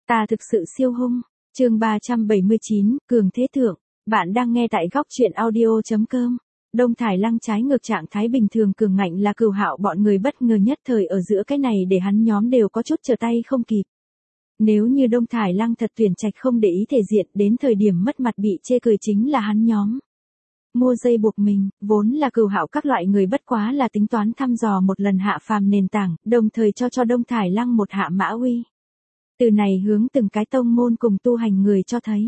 Ta thực sự siêu hung. Chương 379, Cường Thế Thượng. Bạn đang nghe tại góc truyện audio.com. Đông Thải Lăng trái ngược trạng thái bình thường cường ngạnh là Cửu Hạo bọn người bất ngờ nhất thời ở giữa cái này để hắn nhóm đều có chút trở tay không kịp. Nếu như Đông Thải Lăng thật tuyển trạch không để ý thể diện đến thời điểm mất mặt bị chê cười chính là hắn nhóm. Mua dây buộc mình, vốn là Cửu Hạo các loại người bất quá là tính toán thăm dò một lần hạ phàm nền tảng, đồng thời cho Đông Thải Lăng một hạ mã uy. Từ này hướng từng cái tông môn cùng tu hành người cho thấy.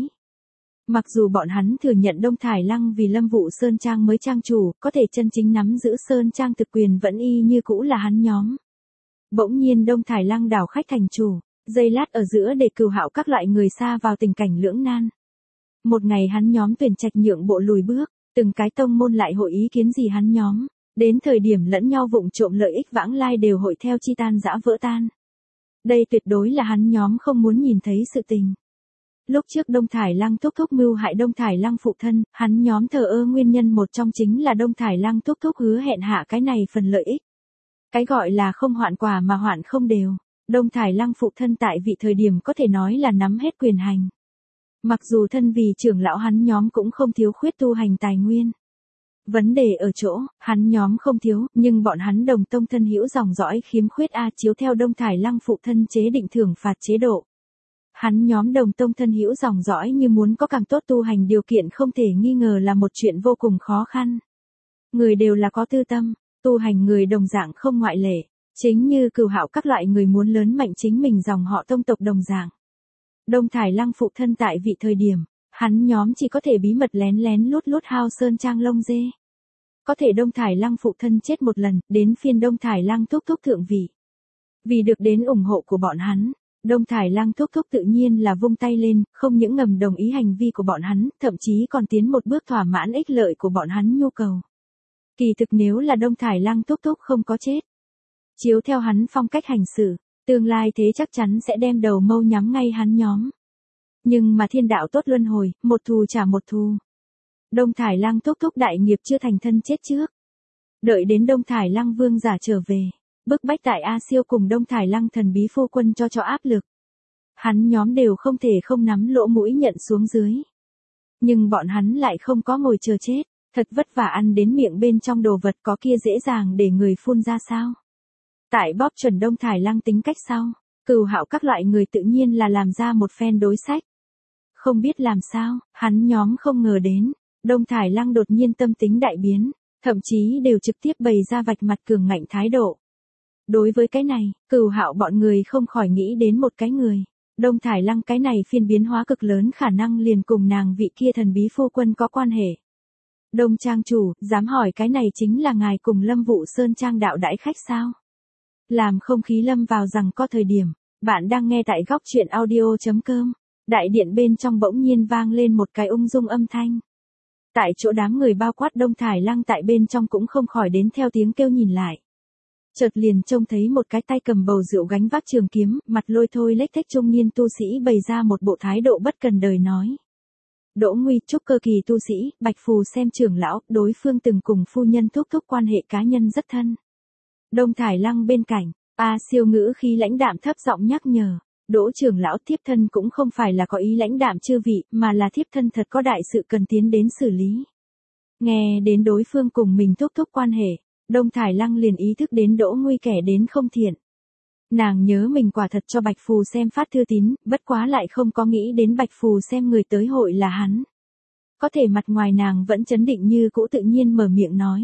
Mặc dù bọn hắn thừa nhận Đông Thải Lăng vì Lâm Vụ Sơn Trang mới trang chủ, có thể chân chính nắm giữ Sơn Trang thực quyền vẫn y như cũ là hắn nhóm. Bỗng nhiên Đông Thải Lăng đảo khách thành chủ, giây lát ở giữa để Cửu Hạo các loại người xa vào tình cảnh lưỡng nan. Một ngày hắn nhóm tuyển trạch nhượng bộ lùi bước, từng cái tông môn lại hội ý kiến gì hắn nhóm, đến thời điểm lẫn nhau vụng trộm lợi ích vãng lai đều hội theo chi tan rã vỡ tan. Đây tuyệt đối là hắn nhóm không muốn nhìn thấy sự tình. Lúc trước Đông Thải Lăng thúc thúc mưu hại Đông Thải Lăng phụ thân, hắn nhóm thờ ơ nguyên nhân một trong chính là Đông Thải Lăng thúc thúc hứa hẹn hạ cái này phần lợi ích. Cái gọi là không hoạn quả mà hoạn không đều. Đông Thải Lăng phụ thân tại vị thời điểm có thể nói là nắm hết quyền hành. Mặc dù thân vì trưởng lão hắn nhóm cũng không thiếu khuyết tu hành tài nguyên. Vấn đề ở chỗ, hắn nhóm không thiếu, nhưng bọn hắn đồng tông thân hữu dòng dõi khiếm khuyết chiếu theo Đông Thải Lăng phụ thân chế định thưởng phạt chế độ. Hắn nhóm đồng tông thân hữu dòng dõi như muốn có càng tốt tu hành điều kiện không thể nghi ngờ là một chuyện vô cùng khó khăn. Người đều là có tư tâm, tu hành người đồng dạng không ngoại lệ, chính như Cửu Hạo các loại người muốn lớn mạnh chính mình dòng họ tông tộc đồng dạng. Đông Thải Lăng phụ thân tại vị thời điểm, hắn nhóm chỉ có thể bí mật lén lén lút lút hao Sơn Trang lông dê. Có thể Đông Thải Lăng phụ thân chết một lần, đến phiên Đông Thải Lăng thúc thúc thượng vị. Vì được đến ủng hộ của bọn hắn, Đông Thải Lăng thúc thúc tự nhiên là vung tay lên, không những ngầm đồng ý hành vi của bọn hắn, thậm chí còn tiến một bước thỏa mãn ích lợi của bọn hắn nhu cầu. Kỳ thực nếu là Đông Thải Lăng thúc thúc không có chết, chiếu theo hắn phong cách hành xử, tương lai thế chắc chắn sẽ đem đầu mâu nhắm ngay hắn nhóm. Nhưng mà thiên đạo tốt luân hồi, một thù trả một thù. Đông Thải Lăng thúc thúc đại nghiệp chưa thành thân chết trước. Đợi đến Đông Thải Lăng vương giả trở về, bức bách tại A Siêu cùng Đông Thải Lăng thần bí phu quân cho áp lực. Hắn nhóm đều không thể không nắm lỗ mũi nhận xuống dưới. Nhưng bọn hắn lại không có ngồi chờ chết, thật vất vả ăn đến miệng bên trong đồ vật có kia dễ dàng để người phun ra sao. Tại bóp chuẩn Đông Thải Lăng tính cách sau, Cửu Hạo các loại người tự nhiên là làm ra một phen đối sách. Không biết làm sao, hắn nhóm không ngờ đến, Đông Thải Lăng đột nhiên tâm tính đại biến, thậm chí đều trực tiếp bày ra vạch mặt cường ngạnh thái độ. Đối với cái này, Cửu Hạo bọn người không khỏi nghĩ đến một cái người. Đông Thải Lăng cái này phiên biến hóa cực lớn khả năng liền cùng nàng vị kia thần bí phu quân có quan hệ. Đông Trang chủ, dám hỏi cái này chính là ngài cùng Lâm Vụ Sơn Trang đạo đãi khách sao? Làm không khí lâm vào rằng có thời điểm, bạn đang nghe tại góc truyện audio.com. Đại điện bên trong bỗng nhiên vang lên một cái ung dung âm thanh. Tại chỗ đám người bao quát Đông Thải Lăng tại bên trong cũng không khỏi đến theo tiếng kêu nhìn lại. Chợt liền trông thấy một cái tay cầm bầu rượu gánh vác trường kiếm, mặt lôi thôi lếch thếch trung niên tu sĩ bày ra một bộ thái độ bất cần đời nói. Đỗ Nguy trúc cơ kỳ tu sĩ, Bạch Phù xem trưởng lão, đối phương từng cùng phu nhân thúc thúc quan hệ cá nhân rất thân. Đông Thải Lăng bên cạnh, A Siêu ngữ khí lãnh đạm thấp giọng nhắc nhở. Đỗ trưởng lão thiếp thân cũng không phải là có ý lãnh đạm chư vị, mà là thiếp thân thật có đại sự cần tiến đến xử lý. Nghe đến đối phương cùng mình thúc thúc quan hệ, Đông Thải Lăng liền ý thức đến Đỗ Nguy kẻ đến không thiện. Nàng nhớ mình quả thật cho Bạch Phù xem phát thư tín, bất quá lại không có nghĩ đến Bạch Phù xem người tới hội là hắn. Có thể mặt ngoài nàng vẫn chấn định như cũ tự nhiên mở miệng nói.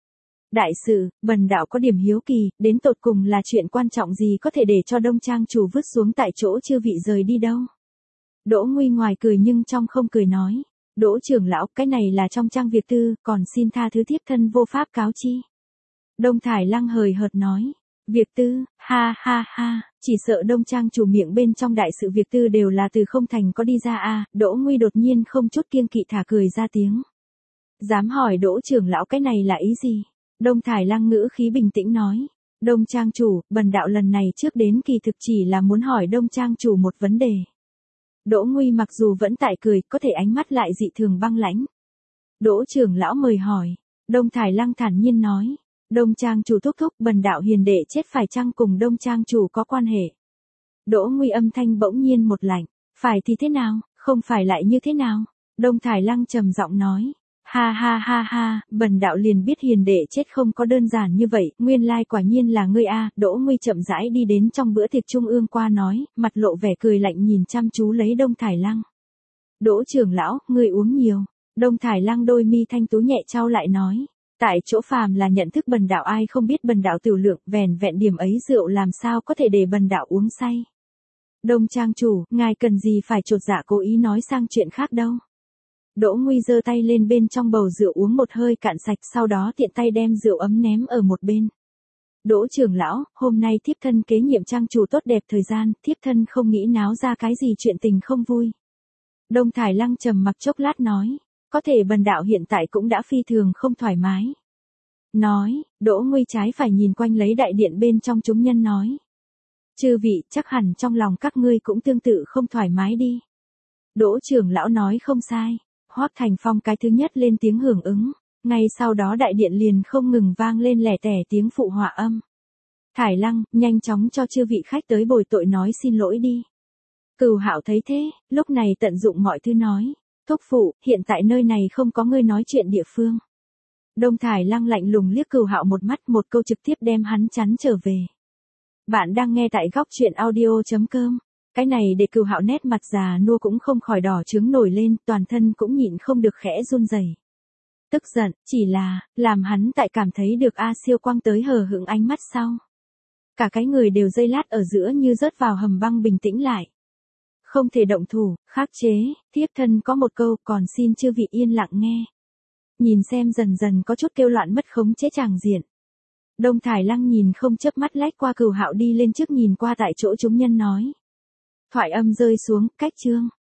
Đại sự, bần đạo có điểm hiếu kỳ, đến tột cùng là chuyện quan trọng gì có thể để cho Đông Trang chủ vứt xuống tại chỗ chư vị rời đi đâu. Đỗ Nguy ngoài cười nhưng trong không cười nói. Đỗ trưởng lão, cái này là trong trang việc tư, còn xin tha thứ thiếp thân vô pháp cáo chi. Đông Thải Lăng hời hợt nói. Việc tư, ha ha ha, chỉ sợ Đông Trang chủ miệng bên trong đại sự việc tư đều là từ không thành có đi ra Đỗ Nguy đột nhiên không chút kiêng kỵ thả cười ra tiếng. Dám hỏi Đỗ trưởng lão cái này là ý gì? Đông Thải Lăng ngữ khí bình tĩnh nói. Đông Trang chủ, bần đạo lần này trước đến kỳ thực chỉ là muốn hỏi Đông Trang chủ một vấn đề. Đỗ Nguy mặc dù vẫn tại cười, có thể ánh mắt lại dị thường băng lãnh. Đỗ trưởng lão mời hỏi. Đông Thải Lăng thản nhiên nói. Đông Trang chủ thúc thúc, bần đạo hiền đệ chết phải chăng cùng Đông Trang chủ có quan hệ? Đỗ Nguy âm thanh bỗng nhiên một lạnh. Phải thì thế nào, không phải lại như thế nào? Đông Thải Lăng trầm giọng nói. Ha ha ha ha, bần đạo liền biết hiền đệ chết không có đơn giản như vậy, nguyên lai quả nhiên là ngươi a. Đỗ Nguy chậm rãi đi đến trong bữa tiệc trung ương qua nói, mặt lộ vẻ cười lạnh nhìn chăm chú lấy Đông Thải Lăng. Đỗ trưởng lão, ngươi uống nhiều. Đông Thải Lăng đôi mi thanh tú nhẹ trao lại nói. Tại chỗ phàm là nhận thức bần đạo, ai không biết bần đạo tiểu lượng, vẻn vẹn điểm ấy rượu làm sao có thể để bần đạo uống say. Đông trang chủ, ngài cần gì phải chột dạ cố ý nói sang chuyện khác đâu. Đỗ Nguy giơ tay lên bên trong bầu rượu uống một hơi cạn sạch, sau đó tiện tay đem rượu ấm ném ở một bên. Đỗ trưởng lão, hôm nay thiếp thân kế nhiệm trang chủ tốt đẹp thời gian, thiếp thân không nghĩ náo ra cái gì chuyện tình không vui. Đông Thải Lăng trầm mặc chốc lát nói, có thể bần đạo hiện tại cũng đã phi thường không thoải mái. Nói, Đỗ Nguy trái phải nhìn quanh lấy đại điện bên trong chúng nhân nói. Chư vị, chắc hẳn trong lòng các ngươi cũng tương tự không thoải mái đi. Đỗ trưởng lão nói không sai. Hoắc Thành Phong cái thứ nhất lên tiếng hưởng ứng, ngay sau đó đại điện liền không ngừng vang lên lẻ tẻ tiếng phụ họa âm. Thải Lăng, nhanh chóng cho chư vị khách tới bồi tội nói xin lỗi đi. Cửu Hạo thấy thế, lúc này tận dụng mọi thứ nói, thúc phụ, hiện tại nơi này không có ngươi nói chuyện địa phương. Đông Thải Lăng lạnh lùng liếc Cửu Hạo một mắt, một câu trực tiếp đem hắn chắn trở về. Bạn đang nghe tại góc truyện audio.com. Cái này để Cửu Hạo nét mặt già nua cũng không khỏi đỏ trướng nổi lên, toàn thân cũng nhịn không được khẽ run rẩy. Tức giận, chỉ là, làm hắn tại cảm thấy được A Siêu quăng tới hờ hững ánh mắt sau. Cả cái người đều giây lát ở giữa như rớt vào hầm băng bình tĩnh lại. Không thể động thủ, khắc chế, thiếp thân có một câu còn xin chư vị yên lặng nghe. Nhìn xem dần dần có chút kêu loạn mất khống chế tràng diện. Đông Thải Lăng nhìn không chớp mắt lách qua Cửu Hạo đi lên trước nhìn qua tại chỗ chúng nhân nói. Thoại âm rơi xuống, cách chương.